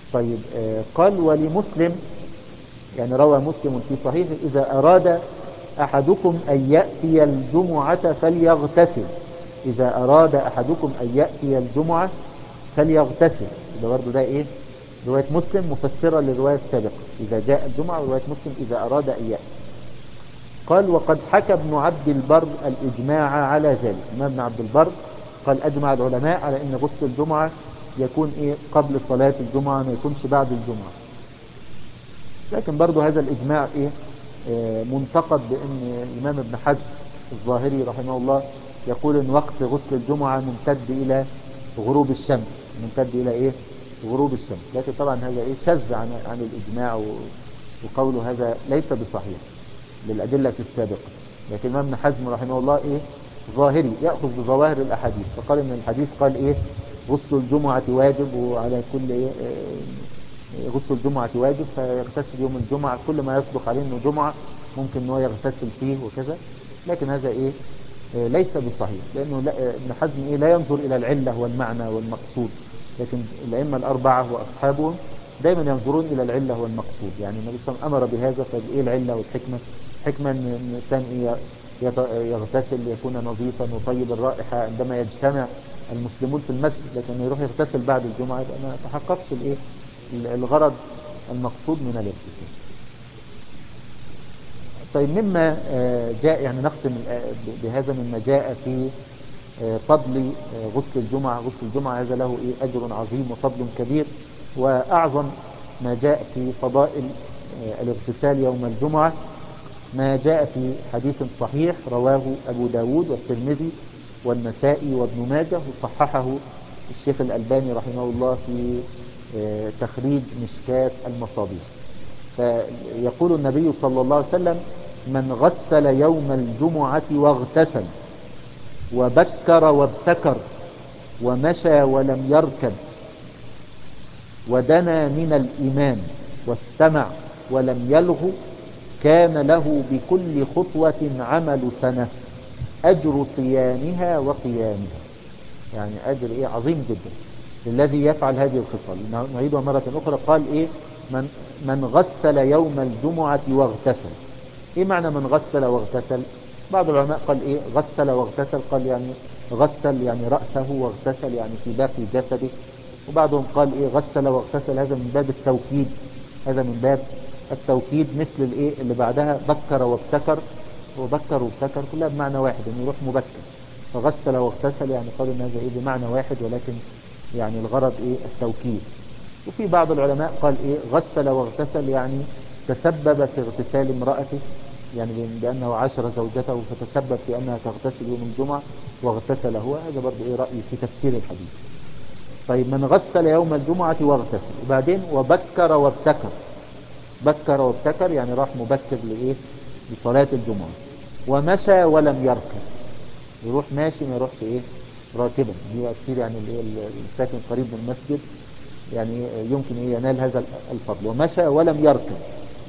طيب قال ولمسلم، يعني روى مسلم في صحيحه: إذا أراد أحدكم أن يأتي الجمعة فليغتسل. إذا أراد أحدكم أن يأتي الجمعة فليغتسل. ده برضه ده إيه؟ رواية مسلم مفسرة للرواية السابقة: إذا جاء الجمعة. ورواية مسلم: إذا أراد أن يأتي. قال وقد حكى ابن عبد البر الإجماع على ذلك. الإمام ابن عبد البر قال أجمع العلماء على أن غسل الجمعة يكون إيه؟ قبل صلاة الجمعة، ما يكونش بعد الجمعة. لكن برضو هذا الإجماع إيه؟ منتقد، بأن الإمام ابن حزم الظاهري رحمه الله يقول أن وقت غسل الجمعة ممتد إلى غروب الشمس. ممتد إلى إيه؟ غروب الشمس. لكن طبعا هذا إيه؟ شذ عن الإجماع، وقوله هذا ليس بصحيح للأدلة السابقة. لكن الإمام ابن حزم رحمه الله إيه؟ ظاهري، يأخذ بظواهر الأحاديث، فقال إن الحديث قال إيه؟ غسل الجمعة واجب، وعلى كل إيه؟ غسل الجمعة واجب، فيغتسل يوم الجمعة، كل ما يصدق عليه انه جمعة ممكن انه يغتسل فيه وكذا. لكن هذا ايه؟ ليس بصحيح، لانه ابن حزم ايه؟ لا ينظر الى العلة والمعنى والمقصود. لكن الائمة الاربعة واصحابهم دايما ينظرون الى العلة والمقصود. يعني النبي صلى الله عليه وسلم امر بهذا، فايه العلة والحكمة؟ حكمة ان الانسان ايه؟ يغتسل ليكون نظيفا وطيب الرائحة عندما يجتمع المسلمون في المسجد. لكن يروح يغتسل بعد الجمعة يبقى ما تحققش الايه؟ الغرض المقصود من الاغتسال. طيب مما جاء، يعني نختم بهذا، مما جاء في فضل غسل الجمعة. غسل الجمعة هذا له إيه؟ أجر عظيم وفضل كبير. وأعظم ما جاء في فضائل الاغتسال يوم الجمعة ما جاء في حديث صحيح رواه أبو داود والترمذي والنسائي وابن ماجه، وصححه الشيخ الألباني رحمه الله في تخريج مشكاة المصابيح. فيقول النبي صلى الله عليه وسلم: من غسل يوم الجمعة واغتسل وبكر وابتكر ومشى ولم يركب ودنا من الإمام واستمع ولم يلغ كان له بكل خطوة عمل سنة أجر صيامها وقيامها. يعني أجر إيه؟ عظيم جدا للذي يفعل هذه الخصال. نعيدها مرة أخرى. قال إيه؟ من غسل يوم الجمعة واغتسل. إيه معنى من غسل واغتسل؟ بعض العلماء قال إيه؟ غسل واغتسل، قال يعني غسل يعني رأسه، واغتسل يعني في باقي جسده. وبعضهم قال إيه؟ غسل واغتسل هذا من باب التوكيد. هذا من باب التوكيد، مثل الإيه اللي بعدها بكر وابتكر. وبكر وابتكر كلها بمعنى واحد، إنه يروح مبكر. فغسل واغتسل يعني قالوا إن هذا إيه؟ بمعنى واحد، ولكن يعني الغرض إيه؟ التوكيد. وفي بعض العلماء قال إيه؟ غسل واغتسل يعني تسبب في اغتسال امرأته، يعني بأنه عاشر زوجته فتسبب في أنها تغتسل يوم الجمعة واغتسل هو. هذا برضه إيه؟ رأي في تفسير الحديث. طيب من غسل يوم الجمعة واغتسل، وبعدين وبكر وابتكر. بكر وابتكر يعني راح مبكر لإيه؟ لصلاة الجمعة. ومشى ولم يركب، يروح ماشي ما يروحش إيه؟ راكبا. دي كتير يعني الساكن قريب من المسجد يعني يمكن ينال هذا الفضل. ومشى ولم يركب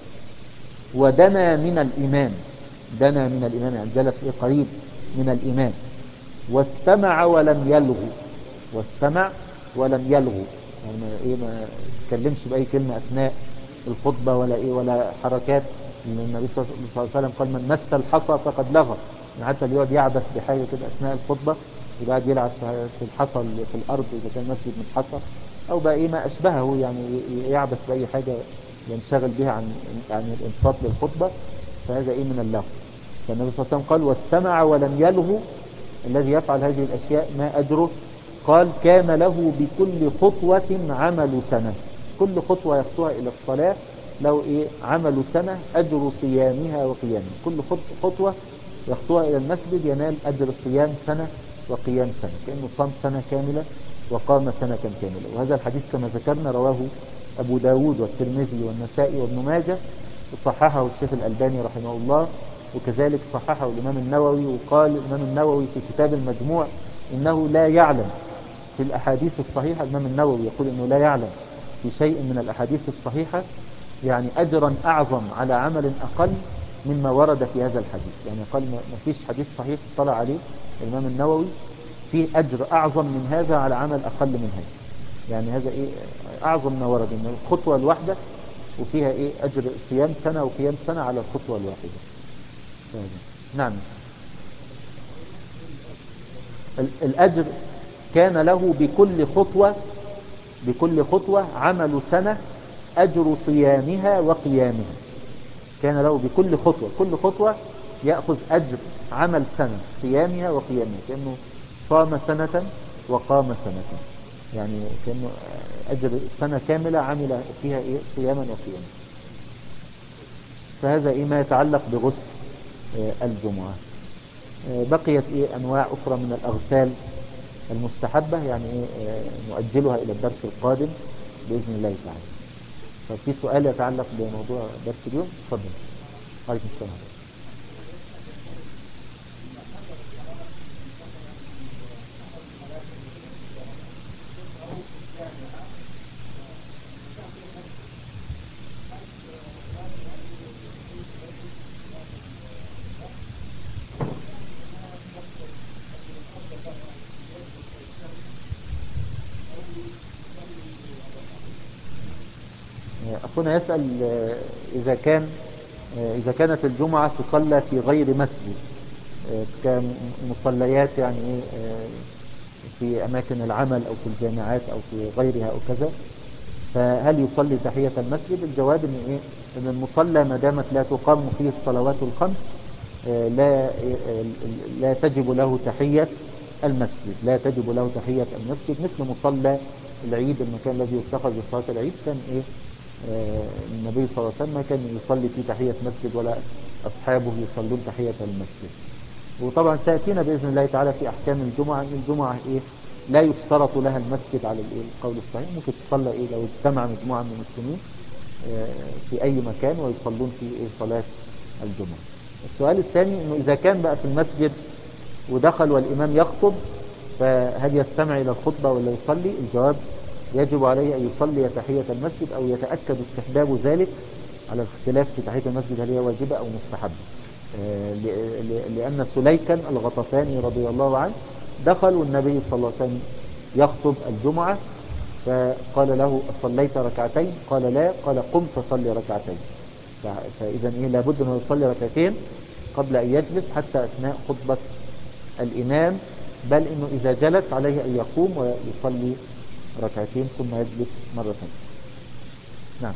ودنا من الإمام. دنا من الإمام يعني جلس إيه؟ قريب من الإمام. واستمع ولم يلغو. واستمع ولم يلغو يعني ما تكلمش بأي كلمة أثناء الخطبة ولا إيه ولا حركات. النبي صلى الله عليه وسلم قال: من مس الحصى فقد لغى. يعني حتى اللي يقعد يعبث بحاجة كده أثناء الخطبة، يقعد يلعب في الحصى في الأرض إذا كان مسجد من حصى، أو بقى إيه ما أشبهه، يعني يعبث بأي حاجة ينشغل بها عن الانصات للخطبة، فهذا إيه؟ من اللغو. فالنبي صلى الله عليه وسلم قال: واستمع ولم يلغو. الذي يفعل هذه الأشياء ما أجره؟ قال: كان له بكل خطوة عمل سنة. كل خطوة يخطوها إلى الصلاة له إيه؟ عمل سنة، أجر صيامها وقيامها. كل خطوة يخطوها إلى المسجد ينال أجر صيام سنة وقيام سنة، كأنه صام سنة كاملة وقام سنة كاملة. وهذا الحديث كما ذكرنا رواه أبو داود والترمذي والنسائي وابن ماجه، وصححه الشيخ الألباني رحمه الله، وكذلك صححه الإمام النووي. وقال الإمام النووي في كتاب المجموع إنه لا يعلم في الأحاديث الصحيحة. الإمام النووي يقول إنه لا يعلم في شيء من الأحاديث الصحيحة يعني أجرا أعظم على عمل أقل مما ورد في هذا الحديث. يعني قال ما فيش حديث صحيح اطلع عليه الإمام النووي فيه أجر أعظم من هذا على عمل أقل من هذا. يعني هذا إيه أعظم ما ورد، إن الخطوة الواحدة وفيها إيه أجر صيام سنة وقيام سنة على الخطوة الواحدة. نعم. الأجر كان له بكل خطوة عمل سنة أجر صيامها وقيامها. كان له بكل خطوة، كل خطوة يأخذ أجر عمل سنة صيامها وقيامها، كأنه صام سنة وقام سنة، يعني كأنه أجر سنة كاملة عمل فيها إيه صياما وقياما. فهذا إيه ما يتعلق بغسل الجمعة. بقيت إيه أنواع أخرى من الأغسال المستحبة، يعني إيه نؤجلها إلى الدرس القادم بإذن الله تعالى. ففي سؤال يتعلق بموضوع درس اليوم، تفضل. عليكم السلام. أخونا يسأل إذا كانت الجمعة تصلى في غير مسجد كمصليات، يعني في أماكن العمل أو في الجامعات أو في غيرها أو كذا، فهل يصلي تحية المسجد؟ الجواب إن المصلى ما دامت لا تقام فيه الصلوات الخمس لا تجب له تحية المسجد، لا تجب له تحية المسجد. مثل مصلى العيد، المكان الذي يتخذ لصلاة العيد، كان النبي صلى الله عليه وسلم ما كان يصلي في تحية مسجد ولا أصحابه يصلون تحية المسجد. وطبعا سيأتينا بإذن الله تعالى في أحكام الجمعة، أن الجمعة لا يشترط لها المسجد على القول الصحيح، ممكن تصلى لو اجتمع مجموعة من المسلمين في أي مكان ويصلون في صلاة الجمعة. السؤال الثاني إنه إذا كان بقى في المسجد ودخل والإمام يخطب، فهل يستمع إلى الخطبة ولا يصلي؟ الجواب يجب عليه أن يصلي تحية المسجد أو يتأكد استحباب ذلك، على الاختلاف في تحية المسجد هل هي واجبة أو مستحبة. لأن سليكا الغطفاني رضي الله عنه دخل والنبي صلى الله عليه وسلم يخطب الجمعة، فقال له أصليت ركعتين؟ قال لا. قال قم فصلي ركعتين. فإذا لابد أنه يصلي ركعتين قبل أن يجلس حتى أثناء خطبة الإمام، بل إنه إذا جلس عليه أن يقوم ويصلي ركعتين ثم يجلس مرة ثانية. نعم.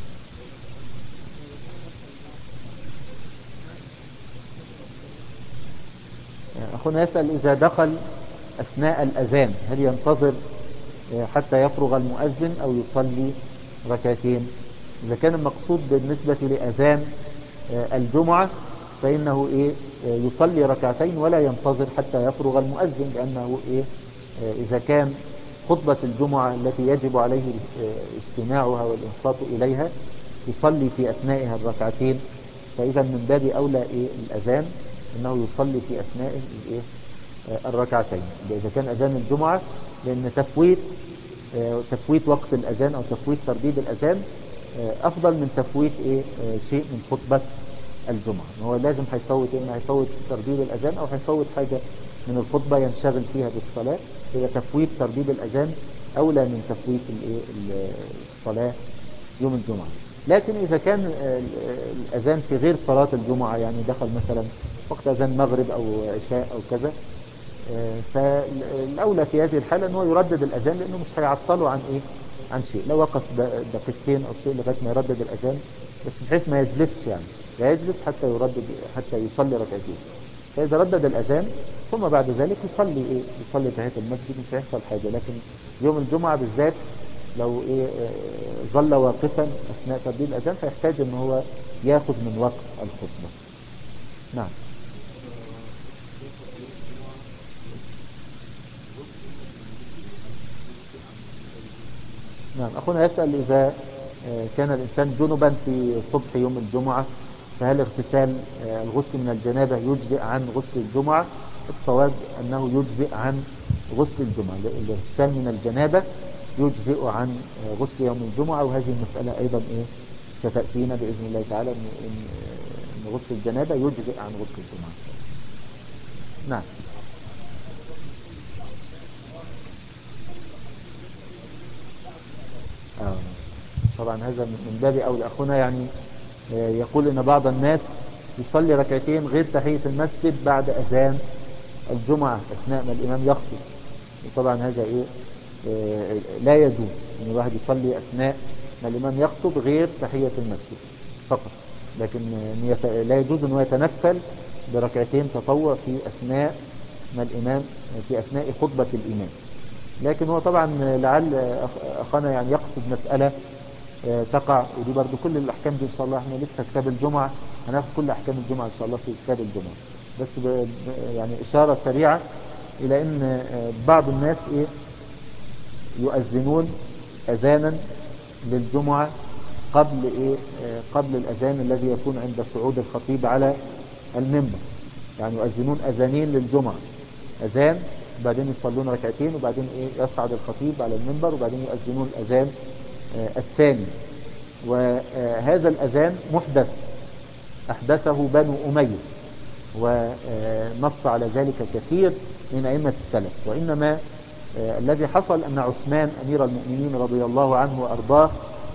أخونا يسأل إذا دخل أثناء الأذان هل ينتظر حتى يفرغ المؤذن أو يصلي ركعتين؟ إذا كان المقصود بالنسبة لأذان الجمعة فإنه يصلي ركعتين ولا ينتظر حتى يفرغ المؤذن، لأنه إذا كان خطبة الجمعة التي يجب عليه استماعها والإنصات إليها يصلي في أثنائها الركعتين، فإذا من باب أولى الأذان أنه يصلي في أثناء الركعتين إذا كان أذان الجمعة، لأن تفويت وقت الأذان أو تفويت ترديد الأذان أفضل من تفويت شيء من خطبة الجمعة. هو لازم هيفوت ترديد الأذان أو هيفوت حاجة من الخطبة ينشغل فيها بالصلاة، إذا تفويت ترديد الأذان أولى من تفويت الصلاة يوم الجمعة. لكن إذا كان الأذان في غير صلاة الجمعة، يعني دخل مثلا وقت أذان مغرب أو عشاء أو كذا، فالأولى في هذه الحالة أنه يردد الأذان، لأنه مش هيعطله عن شيء. لو وقف دقيقتين أو شيء لغاية ما يردد الأذان، بس بحيث ما يجلسش، يعني لا يجلس حتى يصلي ركعتين. فإذا ردد الأذان ثم بعد ذلك يصلي تحية المسجد مش هيحصل حاجة. لكن يوم الجمعة بالذات لو ظل واقفا أثناء ترديد الأذان فيحتاج أن هو ياخذ من وقت الخطبة. نعم. نعم. أخونا يسأل إذا كان الإنسان جنبا في صبح يوم الجمعة، فهل اغتسال الغسل من الجنابة يجزئ عن غسل الجمعة؟ الصواب أنه يجزئ عن غسل الجمعة. الاغتسال من الجنابة يجزئ عن غسل يوم الجمعة، وهذه المسألة أيضا ستأتينا بإذن الله تعالى أن غسل الجنابة يجزئ عن غسل الجمعة. نعم. طبعا هذا من باب أولى. أخونا يعني يقول إن بعض الناس يصلي ركعتين غير تحية المسجد بعد أذان الجمعة أثناء ما الإمام يخطب، وطبعا هذا إيه لا يجوز أن الواحد يصلي أثناء ما الإمام يخطب غير تحية المسجد فقط، لكن لا يجوز أنه يتنفل بركعتين تطوع في أثناء ما الإمام في أثناء خطبة الإمام. لكن هو طبعا لعل أخانا يعني يقصد مسألة تقع، ودي برضو كل الأحكام دي إن شاء الله احنا لسه كتاب الجمعة هناخد كل أحكام الجمعة إن شاء الله في كتاب الجمعة، بس يعني إشارة سريعة إلى أن بعض الناس إيه يؤذنون أذانا للجمعة قبل إيه قبل الأذان الذي يكون عند صعود الخطيب على المنبر، يعني يؤذنون أذانين للجمعة، أذان وبعدين يصلون ركعتين وبعدين إيه يصعد الخطيب على المنبر وبعدين يؤذنون الأذان الثاني. وهذا الأذان محدث أحدثه بنو أمية، ونص على ذلك كثير من أئمة السلف. وإنما الذي حصل أن عثمان أمير المؤمنين رضي الله عنه وأرضاه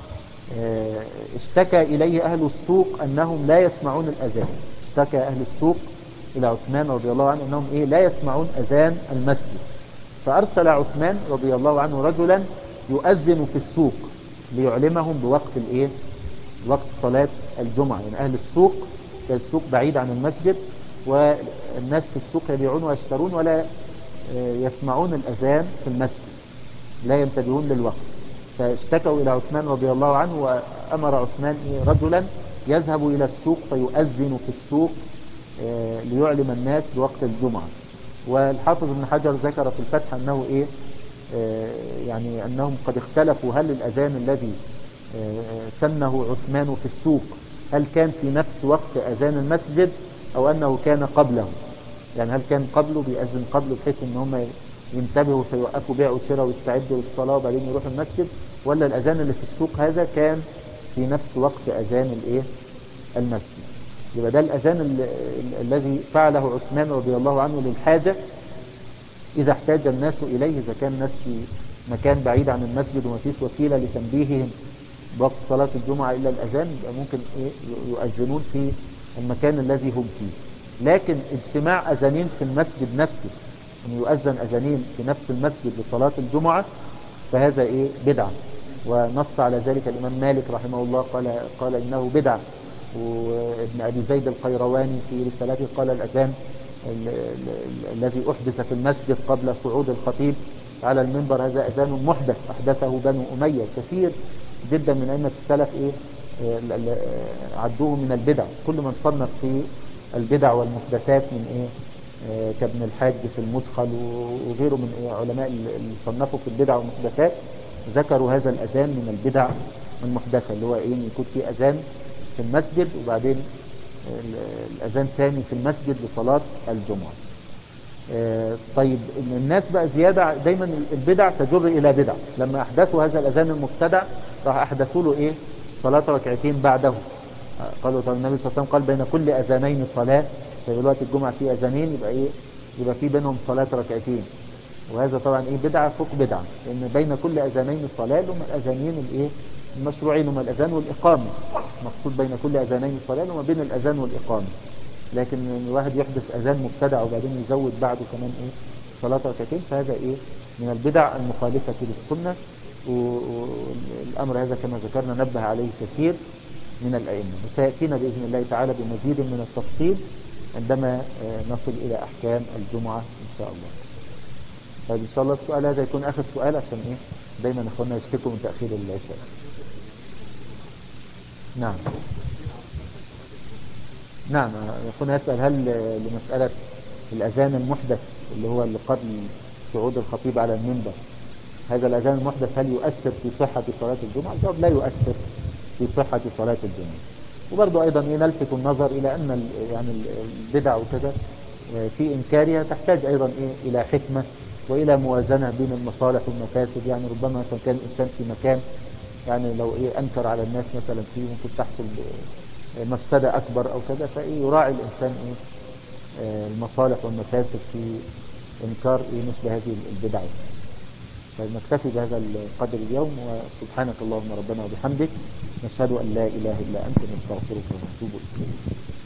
اشتكى إليه أهل السوق أنهم لا يسمعون الأذان، اشتكى أهل السوق إلى عثمان رضي الله عنه أنهم لا يسمعون أذان المسجد، فأرسل عثمان رضي الله عنه رجلا يؤذن في السوق ليعلمهم بوقت وقت صلاة الجمعة. يعني أهل السوق، السوق بعيد عن المسجد والناس في السوق يبيعون ويشترون ولا يسمعون الأذان في المسجد، لا ينتبهون للوقت، فاشتكوا إلى عثمان رضي الله عنه وأمر عثمان رجلا يذهب إلى السوق فيؤذن في السوق ليعلم الناس بوقت الجمعة. والحافظ ابن حجر ذكر في الفتح أنه يعني أنهم قد اختلفوا هل الأذان الذي سنه عثمان في السوق هل كان في نفس وقت أذان المسجد أو أنه كان قبله، يعني هل كان قبله بيأذن قبله بحيث ان هم ينتبهوا فيوقفوا بيع وشراء ويستعدوا للصلاة وبعدين يروحوا المسجد، ولا الأذان اللي في السوق هذا كان في نفس وقت أذان المسجد. يبقى ده الأذان الذي فعله عثمان رضي الله عنه للحاجة إذا احتاج الناس إليه، إذا كان الناس في مكان بعيد عن المسجد وما فيش وسيلة لتنبيههم بوقت صلاة الجمعة إلا الأذان، يبقى ممكن يؤذنون في المكان الذي هم فيه. لكن اجتماع أذانين في المسجد نفسه، أن يؤذن أذانين في نفس المسجد لصلاة الجمعة، فهذا بدعة، ونص على ذلك الإمام مالك رحمه الله قال إنه بدعة، وابن أبي زيد القيرواني في رسالته قال الأذان الذي أحدث في المسجد قبل صعود الخطيب على المنبر هذا أذان محدث أحدثه بنو أمية. كثير جدا من أئمة السلف عدوه من البدع. كل من صنف في البدع والمحدثات من كابن الحاج في المدخل وغيره من علماء اللي صنفوا في البدع والمحدثات ذكروا هذا الأذان من البدع المحدثة، اللي هو يكون في أذان في المسجد وبعدين الأذان ثاني في المسجد لصلاة الجمعة. طيب الناس بقى زيادة دايما البدع تجر إلى بدع. لما أحدثوا هذا الأذان المبتدع راح أحدثوا له صلاة ركعتين بعده. قالوا طب النبي صلى الله عليه وسلم قال بين كل أذانين صلاة، فدلوقتي الجمعة في أذانين يبقى في بينهم صلاة ركعتين، وهذا طبعا بدعة فوق بدعة، لأن بين كل أذانين صلاة هم الأذانين المشروعين هم الأذان والإقامة، مقصود بين كل أذانين صلاة وما بين الأذان والإقامة. لكن الواحد يحدث أذان مبتدع وبعدين يزود بعده كمان صلاة ركعتين، فهذا من البدع المخالفة للسنة، والأمر هذا كما ذكرنا نبه عليه كثير من الأئمة، وسيأتينا بإذن الله تعالى بمزيد من التفصيل عندما نصل إلى أحكام الجمعة إن شاء الله. طيب إن شاء الله السؤال هذا يكون آخر سؤال عشان دايما أخونا يشتكوا من تأخير العشاء. نعم أخونا يسأل هل لمسألة الأذان المحدث اللي هو اللي قبل صعود الخطيب على المنبر، هذا الأذان المحدث هل يؤثر في صحة صلاة الجمعة؟ الجواب لا يؤثر في صحة صلاة الجمعة. وبرضه أيضا نلفت النظر إلى أن يعني البدع وكذا في إنكارها تحتاج أيضا إلى حكمة وإلى موازنة بين المصالح والمفاسد. يعني ربما كان الإنسان في مكان يعني لو أنكر على الناس مثلا فيه ممكن تحصل مفسدة أكبر أو كذا، فيراعي الإنسان المصالح والمفاسد في إنكار مثل هذه البدع. فنكتفي بهذا القدر اليوم، وسبحانك اللهم ربنا وبحمدك، نشهد أن لا إله إلا أنت، نستغفرك ونتوب إليك.